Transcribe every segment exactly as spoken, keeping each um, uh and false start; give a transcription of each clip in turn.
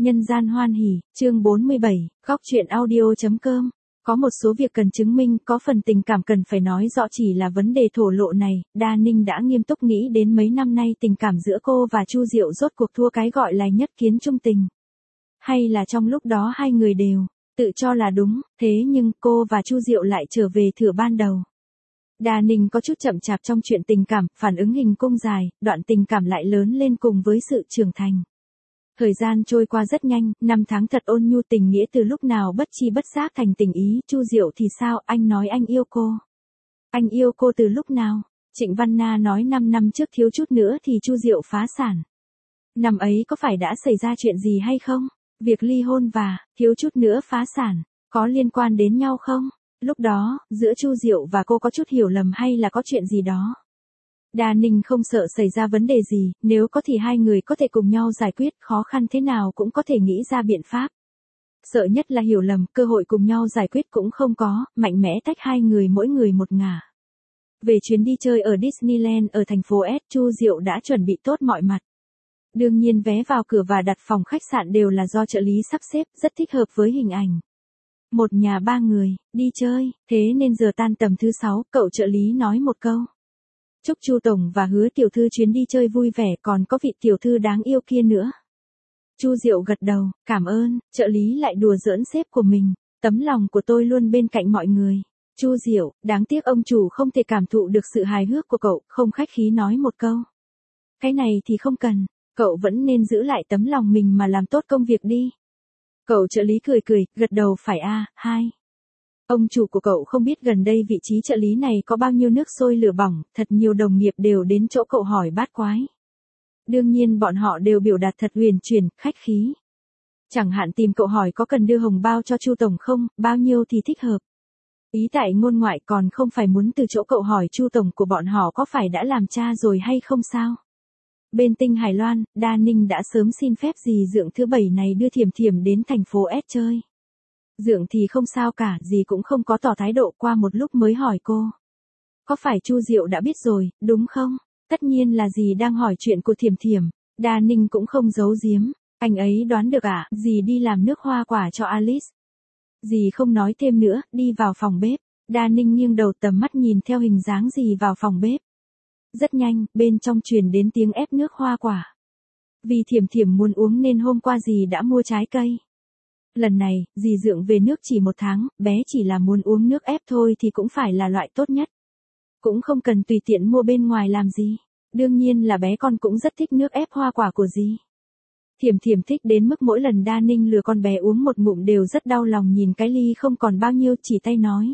Nhân gian hoan hỉ, chương bốn mươi bảy, góc truyện audio.com. Có một số việc cần chứng minh, có phần tình cảm cần phải nói rõ chỉ là vấn đề thổ lộ này, Đa Ninh đã nghiêm túc nghĩ đến mấy năm nay tình cảm giữa cô và Chu Diệu rốt cuộc thua cái gọi là nhất kiến trung tình. Hay là trong lúc đó hai người đều tự cho là đúng, thế nhưng cô và Chu Diệu lại trở về thửa ban đầu. Đa Ninh có chút chậm chạp trong chuyện tình cảm, phản ứng hình cung dài, đoạn tình cảm lại lớn lên cùng với sự trưởng thành. Thời gian trôi qua rất nhanh, năm tháng thật ôn nhu tình nghĩa từ lúc nào bất chi bất giác thành tình ý. Chu Diệu thì sao, anh nói anh yêu cô. Anh yêu cô từ lúc nào? Trịnh Văn Na nói năm năm trước thiếu chút nữa thì Chu Diệu phá sản. Năm ấy có phải đã xảy ra chuyện gì hay không? Việc ly hôn và thiếu chút nữa phá sản có liên quan đến nhau không? Lúc đó, giữa Chu Diệu và cô có chút hiểu lầm hay là có chuyện gì đó? Đa Ninh không sợ xảy ra vấn đề gì, nếu có thì hai người có thể cùng nhau giải quyết, khó khăn thế nào cũng có thể nghĩ ra biện pháp. Sợ nhất là hiểu lầm, cơ hội cùng nhau giải quyết cũng không có, mạnh mẽ tách hai người mỗi người một ngả. Về chuyến đi chơi ở Disneyland ở thành phố S, Chu Diệu đã chuẩn bị tốt mọi mặt. Đương nhiên vé vào cửa và đặt phòng khách sạn đều là do trợ lý sắp xếp, rất thích hợp với hình ảnh. Một nhà ba người, đi chơi, thế nên giờ tan tầm thứ sáu, cậu trợ lý nói một câu. Chúc Chu Tổng và Hứa Tiểu Thư chuyến đi chơi vui vẻ, còn có vị tiểu thư đáng yêu kia nữa. Chu Diệu gật đầu, cảm ơn, trợ lý lại đùa giỡn sếp của mình, tấm lòng của tôi luôn bên cạnh mọi người. Chu Diệu, đáng tiếc ông chủ không thể cảm thụ được sự hài hước của cậu, không khách khí nói một câu. Cái này thì không cần, cậu vẫn nên giữ lại tấm lòng mình mà làm tốt công việc đi. Cậu trợ lý cười cười, gật đầu phải a, à, hai. Ông chủ của cậu không biết gần đây vị trí trợ lý này có bao nhiêu nước sôi lửa bỏng, thật nhiều đồng nghiệp đều đến chỗ cậu hỏi bát quái. Đương nhiên bọn họ đều biểu đạt thật huyền chuyển, khách khí. Chẳng hạn tìm cậu hỏi có cần đưa hồng bao cho Chu Tổng không, bao nhiêu thì thích hợp. Ý tại ngôn ngoại, còn không phải muốn từ chỗ cậu hỏi Chu Tổng của bọn họ có phải đã làm cha rồi hay không sao. Bên Tinh Hải Loan, Đa Ninh đã sớm xin phép dì Dượng thứ bảy này đưa Thiểm Thiểm đến thành phố S chơi. Dượng thì không sao cả, dì cũng không có tỏ thái độ, qua một lúc mới hỏi cô. Có phải Chu Diệu đã biết rồi, đúng không? Tất nhiên là dì đang hỏi chuyện của Thiểm Thiểm. Đa Ninh cũng không giấu giếm. Anh ấy đoán được à, dì đi làm nước hoa quả cho Alice. Dì không nói thêm nữa, đi vào phòng bếp. Đa Ninh nghiêng đầu tầm mắt nhìn theo hình dáng dì vào phòng bếp. Rất nhanh, bên trong truyền đến tiếng ép nước hoa quả. Vì Thiểm Thiểm muốn uống nên hôm qua dì đã mua trái cây. Lần này, dì Dượng về nước chỉ một tháng, bé chỉ là muốn uống nước ép thôi thì cũng phải là loại tốt nhất. Cũng không cần tùy tiện mua bên ngoài làm gì. Đương nhiên là bé con cũng rất thích nước ép hoa quả của dì. Thiểm Thiểm thích đến mức mỗi lần Đa Ninh lừa con bé uống một ngụm đều rất đau lòng nhìn cái ly không còn bao nhiêu, chỉ tay nói.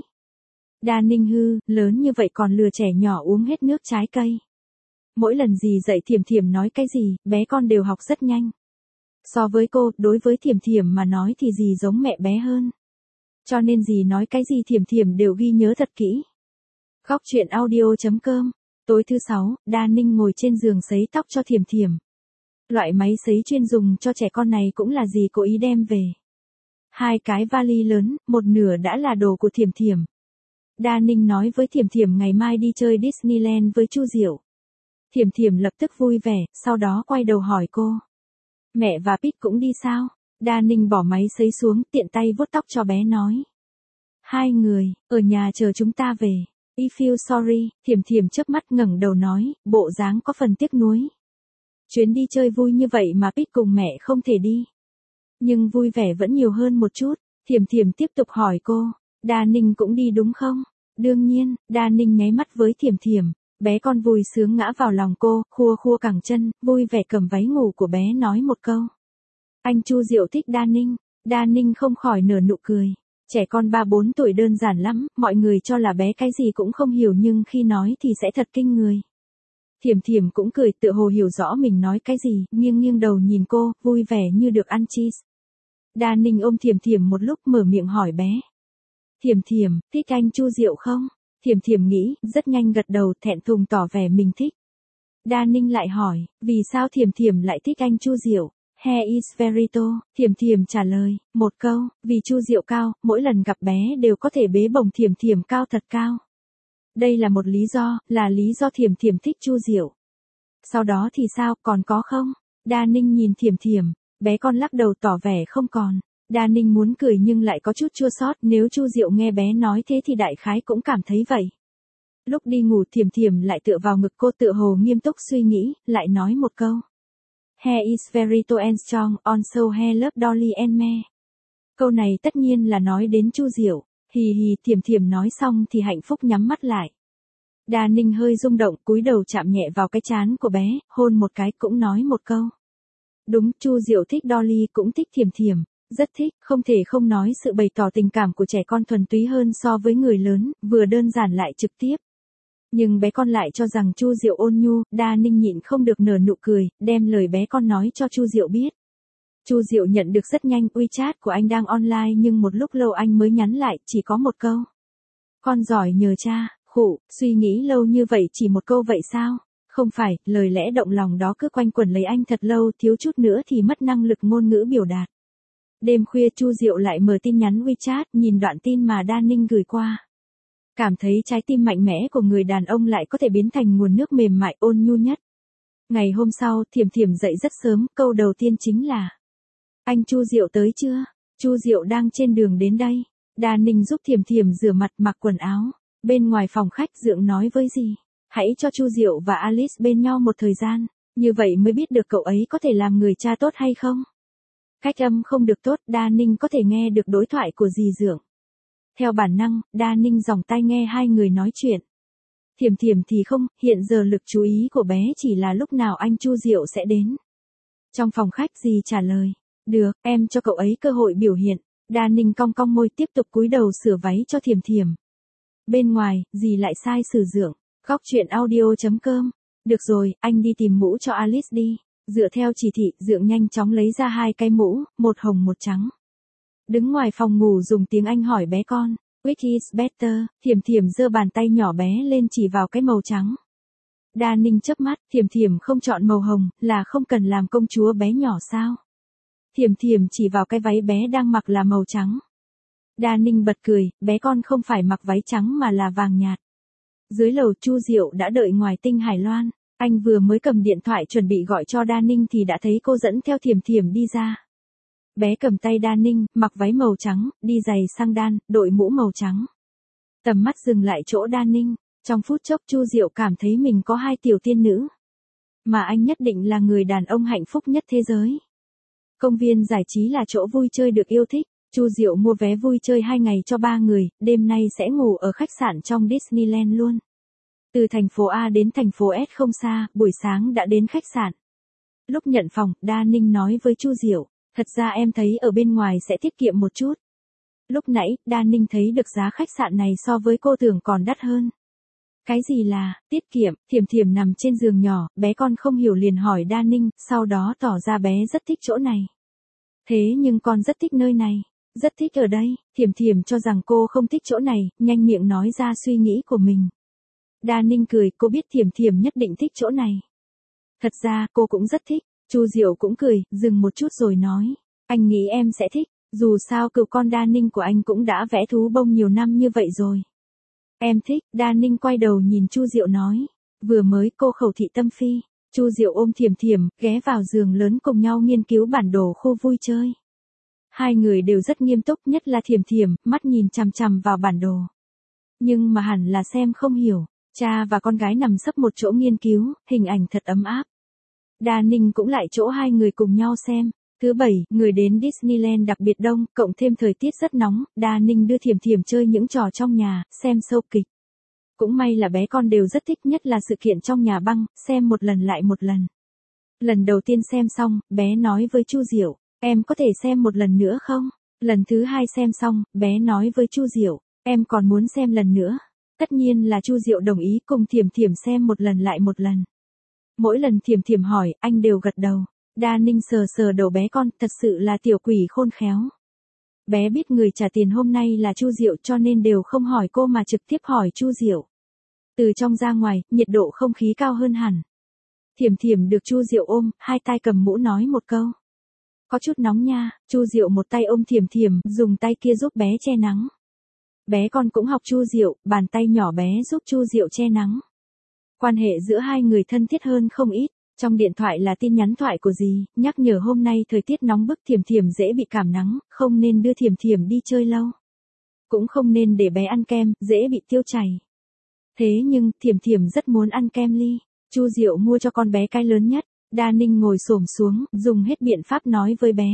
Đa Ninh hư, lớn như vậy còn lừa trẻ nhỏ uống hết nước trái cây. Mỗi lần dì dạy Thiểm Thiểm nói cái gì, bé con đều học rất nhanh. So với cô, đối với Thiểm Thiểm mà nói thì dì giống mẹ bé hơn. Cho nên dì nói cái gì Thiểm Thiểm đều ghi nhớ thật kỹ. Góc truyện audio.com. Tối thứ sáu, Đa Ninh ngồi trên giường sấy tóc cho Thiểm Thiểm. Loại máy sấy chuyên dùng cho trẻ con này cũng là dì cố ý đem về. Hai cái vali lớn, một nửa đã là đồ của Thiểm Thiểm. Đa Ninh nói với Thiểm Thiểm ngày mai đi chơi Disneyland với Chu Diệu. Thiểm Thiểm lập tức vui vẻ, sau đó quay đầu hỏi cô. Mẹ và Pete cũng đi sao? Đa Ninh bỏ máy sấy xuống, tiện tay vuốt tóc cho bé nói. Hai người, ở nhà chờ chúng ta về. I feel sorry, Thiểm Thiểm chớp mắt ngẩng đầu nói, bộ dáng có phần tiếc nuối. Chuyến đi chơi vui như vậy mà Pete cùng mẹ không thể đi. Nhưng vui vẻ vẫn nhiều hơn một chút. Thiểm Thiểm tiếp tục hỏi cô, Đa Ninh cũng đi đúng không? Đương nhiên, Đa Ninh nháy mắt với Thiểm Thiểm. Bé con vui sướng ngã vào lòng cô, khua khua cẳng chân, vui vẻ cầm váy ngủ của bé nói một câu. Anh Chu Diệu thích Đa Ninh. Đa Ninh không khỏi nở nụ cười. Trẻ con ba bốn tuổi đơn giản lắm, mọi người cho là bé cái gì cũng không hiểu nhưng khi nói thì sẽ thật kinh người. Thiểm Thiểm cũng cười tựa hồ hiểu rõ mình nói cái gì, nghiêng nghiêng đầu nhìn cô, vui vẻ như được ăn cheese. Đa Ninh ôm Thiểm Thiểm một lúc mở miệng hỏi bé. Thiểm Thiểm, thích anh Chu Diệu không? Thiểm Thiểm nghĩ, rất nhanh gật đầu, thẹn thùng tỏ vẻ mình thích. Đa Ninh lại hỏi, vì sao Thiểm Thiểm lại thích anh Chu Diệu? He is very tall, Thiểm Thiểm trả lời, một câu, vì Chu Diệu cao, mỗi lần gặp bé đều có thể bế bổng Thiểm Thiểm cao thật cao. Đây là một lý do, là lý do Thiểm Thiểm thích Chu Diệu. Sau đó thì sao, còn có không? Đa Ninh nhìn Thiểm Thiểm, Bé con lắc đầu tỏ vẻ không còn. Đa Ninh muốn cười nhưng lại có chút chua xót, nếu Chu Diệu nghe bé nói thế thì đại khái cũng cảm thấy vậy. Lúc đi ngủ Thiểm Thiểm lại tựa vào ngực cô, tựa hồ nghiêm túc suy nghĩ, lại nói một câu. Hair is very tall and strong, also hair love Dolly and me. Câu này tất nhiên là nói đến Chu Diệu. Hì hì, Thiểm Thiểm nói xong thì hạnh phúc nhắm mắt lại. Đa Ninh hơi rung động, cúi đầu chạm nhẹ vào cái trán của bé, hôn một cái, cũng nói một câu. Đúng, Chu Diệu thích Dolly cũng thích Thiểm Thiểm, rất thích, không thể không nói sự bày tỏ tình cảm của trẻ con thuần túy hơn so với người lớn, vừa đơn giản lại trực tiếp. Nhưng bé con lại cho rằng Chu Diệu ôn nhu, Đa Ninh nhịn không được nở nụ cười, đem lời bé con nói cho Chu Diệu biết. Chu Diệu nhận được rất nhanh, WeChat của anh đang online nhưng một lúc lâu anh mới nhắn lại, chỉ có một câu. Con giỏi nhờ cha, khụ, suy nghĩ lâu như vậy chỉ một câu vậy sao? Không phải, lời lẽ động lòng đó cứ quanh quẩn lấy anh thật lâu, thiếu chút nữa thì mất năng lực ngôn ngữ biểu đạt. Đêm khuya Chu Diệu lại mở tin nhắn WeChat, nhìn đoạn tin mà Đa Ninh gửi qua. Cảm thấy trái tim mạnh mẽ của người đàn ông lại có thể biến thành nguồn nước mềm mại ôn nhu nhất. Ngày hôm sau, Thiểm Thiểm dậy rất sớm, câu đầu tiên chính là: Anh Chu Diệu tới chưa? Chu Diệu đang trên đường đến đây. Đa Ninh giúp Thiểm Thiểm rửa mặt, mặc quần áo. Bên ngoài phòng khách Dượng nói với dì, hãy cho Chu Diệu và Alice bên nhau một thời gian, như vậy mới biết được cậu ấy có thể làm người cha tốt hay không. Cách âm không được tốt, Đa Ninh có thể nghe được đối thoại của dì Dượng. Theo bản năng, Đa Ninh giòng tai nghe hai người nói chuyện. Thiểm Thiểm thì không, hiện giờ lực chú ý của bé chỉ là lúc nào anh Chu Diệu sẽ đến. Trong phòng khách dì trả lời, được, em cho cậu ấy cơ hội biểu hiện. Đa Ninh cong cong môi tiếp tục cúi đầu sửa váy cho Thiểm Thiểm. Bên ngoài, dì lại sai sử Dượng. Góc truyện audio chấm com. Được rồi, anh đi tìm mũ cho Alice đi. Dựa theo chỉ thị, Dượng nhanh chóng lấy ra hai cái mũ, một hồng một trắng. Đứng ngoài phòng ngủ dùng tiếng Anh hỏi bé con, which is better? Thiểm Thiểm giơ bàn tay nhỏ bé lên chỉ vào cái màu trắng. Đa Ninh chớp mắt, Thiểm Thiểm không chọn màu hồng, là không cần làm công chúa bé nhỏ sao? Thiểm Thiểm chỉ vào cái váy bé đang mặc là màu trắng. Đa Ninh bật cười, bé con không phải mặc váy trắng mà là vàng nhạt. Dưới lầu Chu Diệu đã đợi ngoài Tinh Hải Loan, anh vừa mới cầm điện thoại chuẩn bị gọi cho Đa Ninh thì đã thấy cô dẫn theo Thiểm Thiểm đi ra. Bé cầm tay Đa Ninh, mặc váy màu trắng, đi giày xăng đan, đội mũ màu trắng. Tầm mắt dừng lại chỗ Đa Ninh, trong phút chốc Chu Diệu cảm thấy mình có hai tiểu tiên nữ. Mà anh nhất định là người đàn ông hạnh phúc nhất thế giới. Công viên giải trí là chỗ vui chơi được yêu thích. Chu Diệu mua vé vui chơi hai ngày cho ba người, đêm nay sẽ ngủ ở khách sạn trong Disneyland luôn. Từ thành phố A đến thành phố S không xa, buổi sáng đã đến khách sạn. Lúc nhận phòng, Đa Ninh nói với Chu Diệu, thật ra em thấy ở bên ngoài sẽ tiết kiệm một chút. Lúc nãy, Đa Ninh thấy được giá khách sạn này so với cô tưởng còn đắt hơn. Cái gì là, tiết kiệm? Thiểm Thiểm nằm trên giường nhỏ, bé con không hiểu liền hỏi Đa Ninh, sau đó tỏ ra bé rất thích chỗ này. Thế nhưng con rất thích nơi này. Rất thích ở đây. Thiểm Thiểm cho rằng cô không thích chỗ này, nhanh miệng nói ra suy nghĩ của mình. Đa Ninh cười, cô biết Thiểm Thiểm nhất định thích chỗ này. Thật ra, cô cũng rất thích. Chu Diệu cũng cười, dừng một chút rồi nói, anh nghĩ em sẽ thích, dù sao cựu con Đa Ninh của anh cũng đã vẽ thú bông nhiều năm như vậy rồi. Em thích, Đa Ninh quay đầu nhìn Chu Diệu nói, vừa mới cô khẩu thị tâm phi. Chu Diệu ôm Thiểm Thiểm, ghé vào giường lớn cùng nhau nghiên cứu bản đồ khu vui chơi. Hai người đều rất nghiêm túc, nhất là Thiểm Thiểm, mắt nhìn chằm chằm vào bản đồ. Nhưng mà hẳn là xem không hiểu, cha và con gái nằm sấp một chỗ nghiên cứu, hình ảnh thật ấm áp. Đa Ninh cũng lại chỗ hai người cùng nhau xem. Thứ bảy, người đến Disneyland đặc biệt đông, cộng thêm thời tiết rất nóng, Đa Ninh đưa Thiểm Thiểm chơi những trò trong nhà, xem show kịch. Cũng may là bé con đều rất thích, nhất là sự kiện trong nhà băng, xem một lần lại một lần. Lần đầu tiên xem xong, bé nói với Chu Diệu, em có thể xem một lần nữa không? Lần thứ hai xem xong, bé nói với Chu Diệu, em còn muốn xem lần nữa. Tất nhiên là Chu Diệu đồng ý cùng Thiểm Thiểm xem một lần lại một lần. Mỗi lần Thiểm Thiểm hỏi, anh đều gật đầu. Đa Ninh sờ sờ đầu bé con, thật sự là tiểu quỷ khôn khéo. Bé biết người trả tiền hôm nay là Chu Diệu cho nên đều không hỏi cô mà trực tiếp hỏi Chu Diệu. Từ trong ra ngoài, nhiệt độ không khí cao hơn hẳn. Thiểm Thiểm được Chu Diệu ôm, hai tay cầm mũ nói một câu. Có chút nóng nha. Chu Diệu một tay ôm Thiểm Thiểm, dùng tay kia giúp bé che nắng. Bé con cũng học Chu Diệu, bàn tay nhỏ bé giúp Chu Diệu che nắng. Quan hệ giữa hai người thân thiết hơn không ít. Trong điện thoại là tin nhắn thoại của dì, nhắc nhở hôm nay thời tiết nóng bức Thiểm Thiểm dễ bị cảm nắng, không nên đưa Thiểm Thiểm đi chơi lâu. Cũng không nên để bé ăn kem, dễ bị tiêu chảy. Thế nhưng, Thiểm Thiểm rất muốn ăn kem ly. Chu Diệu mua cho con bé cái lớn nhất. Đa Ninh ngồi xổm xuống, dùng hết biện pháp nói với bé.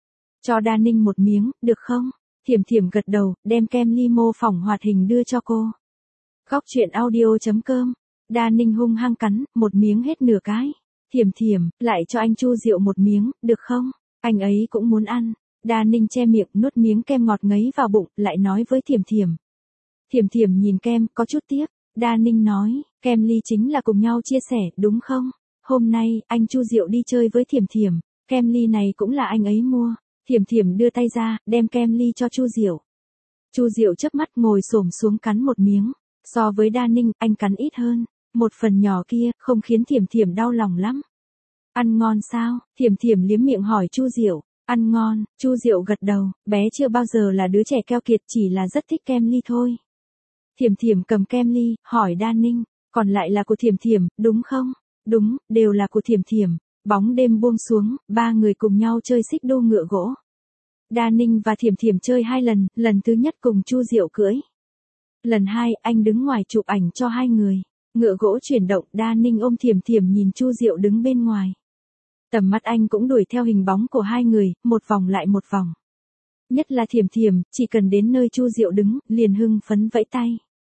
Cho Đa Ninh một miếng, được không? Thiểm Thiểm gật đầu, đem kem ly mô phỏng hoạt hình đưa cho cô. Góc truyện audio chấm com. Đa Ninh hung hăng cắn, một miếng hết nửa cái. Thiểm Thiểm, lại cho anh Chu Diệu một miếng, được không? Anh ấy cũng muốn ăn. Đa Ninh che miệng, nuốt miếng kem ngọt ngấy vào bụng, lại nói với Thiểm Thiểm. Thiểm Thiểm nhìn kem, có chút tiếc. Đa Ninh nói, kem ly chính là cùng nhau chia sẻ, đúng không? Hôm nay, anh Chu Diệu đi chơi với Thiểm Thiểm, kem ly này cũng là anh ấy mua. Thiểm Thiểm đưa tay ra, đem kem ly cho Chu Diệu. Chu Diệu chớp mắt ngồi xổm xuống cắn một miếng. So với Đa Ninh, anh cắn ít hơn. Một phần nhỏ kia, không khiến Thiểm Thiểm đau lòng lắm. Ăn ngon sao? Thiểm Thiểm liếm miệng hỏi Chu Diệu. Ăn ngon, Chu Diệu gật đầu, bé chưa bao giờ là đứa trẻ keo kiệt, chỉ là rất thích kem ly thôi. Thiểm Thiểm cầm kem ly, hỏi Đa Ninh, còn lại là của Thiểm Thiểm, đúng không? Đúng, đều là của Thiểm Thiểm. Bóng đêm buông xuống, ba người cùng nhau chơi xích đu ngựa gỗ. Đa Ninh và Thiểm Thiểm chơi hai lần, lần thứ nhất cùng Chu Diệu cưỡi. Lần hai, anh đứng ngoài chụp ảnh cho hai người. Ngựa gỗ chuyển động, Đa Ninh ôm Thiểm Thiểm nhìn Chu Diệu đứng bên ngoài. Tầm mắt anh cũng đuổi theo hình bóng của hai người, một vòng lại một vòng. Nhất là Thiểm Thiểm, chỉ cần đến nơi Chu Diệu đứng, liền hưng phấn vẫy tay.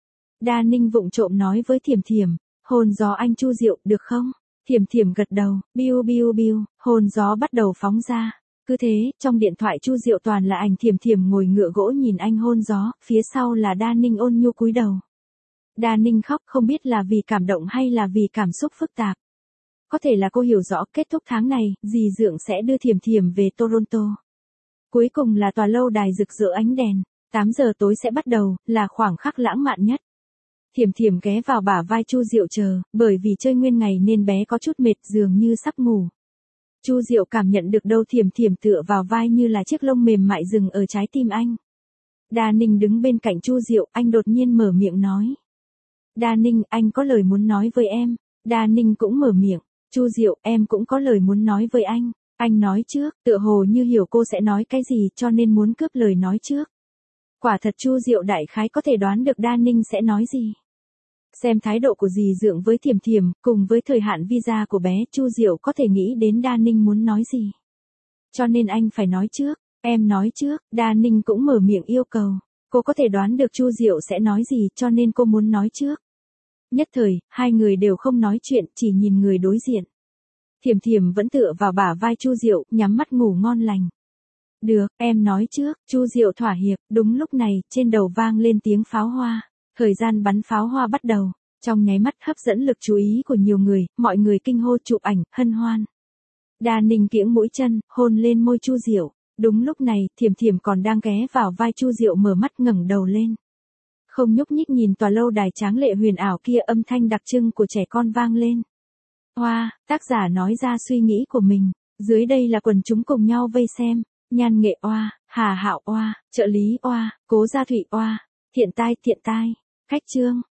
Đa Ninh vụng trộm nói với Thiểm Thiểm, hồn gió anh Chu Diệu, được không? Thiểm Thiểm gật đầu, biu biu biu, hồn gió bắt đầu phóng ra. Cứ thế, trong điện thoại Chu Diệu toàn là ảnh Thiểm Thiểm ngồi ngựa gỗ nhìn anh hôn gió, phía sau là Đa Ninh ôn nhu cúi đầu. Đa Ninh khóc không biết là vì cảm động hay là vì cảm xúc phức tạp. Có thể là cô hiểu rõ kết thúc tháng này, dì Dượng sẽ đưa Thiểm Thiểm về Toronto. Cuối cùng là tòa lâu đài rực rỡ ánh đèn, tám giờ tối sẽ bắt đầu, là khoảng khắc lãng mạn nhất. Thiểm Thiểm ghé vào bả vai Chu Diệu chờ, bởi vì chơi nguyên ngày nên bé có chút mệt dường như sắp ngủ. Chu Diệu cảm nhận được đâu Thiểm Thiểm tựa vào vai như là chiếc lông mềm mại dừng ở trái tim anh. Đa Ninh đứng bên cạnh Chu Diệu, anh đột nhiên mở miệng nói. Đa Ninh, anh có lời muốn nói với em. Đa Ninh cũng mở miệng. Chu Diệu, em cũng có lời muốn nói với anh. Anh nói trước, tựa hồ như hiểu cô sẽ nói cái gì cho nên muốn cướp lời nói trước. Quả thật Chu Diệu đại khái có thể đoán được Đa Ninh sẽ nói gì. Xem thái độ của dì Dượng với Thiểm Thiểm, cùng với thời hạn visa của bé, Chu Diệu có thể nghĩ đến Đa Ninh muốn nói gì. Cho nên anh phải nói trước, em nói trước, Đa Ninh cũng mở miệng yêu cầu. Cô có thể đoán được Chu Diệu sẽ nói gì cho nên cô muốn nói trước. Nhất thời, hai người đều không nói chuyện, chỉ nhìn người đối diện. Thiểm Thiểm vẫn tựa vào bả vai Chu Diệu, nhắm mắt ngủ ngon lành. Được, em nói trước, Chu Diệu thỏa hiệp, đúng lúc này, trên đầu vang lên tiếng pháo hoa. Thời gian bắn pháo hoa bắt đầu, trong nháy mắt hấp dẫn lực chú ý của nhiều người, mọi người kinh hô chụp ảnh, hân hoan. Đa Ninh kiễng mũi chân, hôn lên môi Chu Diệu. Đúng lúc này, Thiểm Thiểm còn đang ghé vào vai Chu Diệu mở mắt ngẩng đầu lên. Không nhúc nhích nhìn tòa lâu đài tráng lệ huyền ảo kia, âm thanh đặc trưng của trẻ con vang lên. Hoa, tác giả nói ra suy nghĩ của mình. Dưới đây là quần chúng cùng nhau vây xem. Nhan Nghệ oa, Hà Hạo oa, trợ lý oa, Cố Gia Thụy oa, Thiện Tai Thiện Tai, Khách Trương.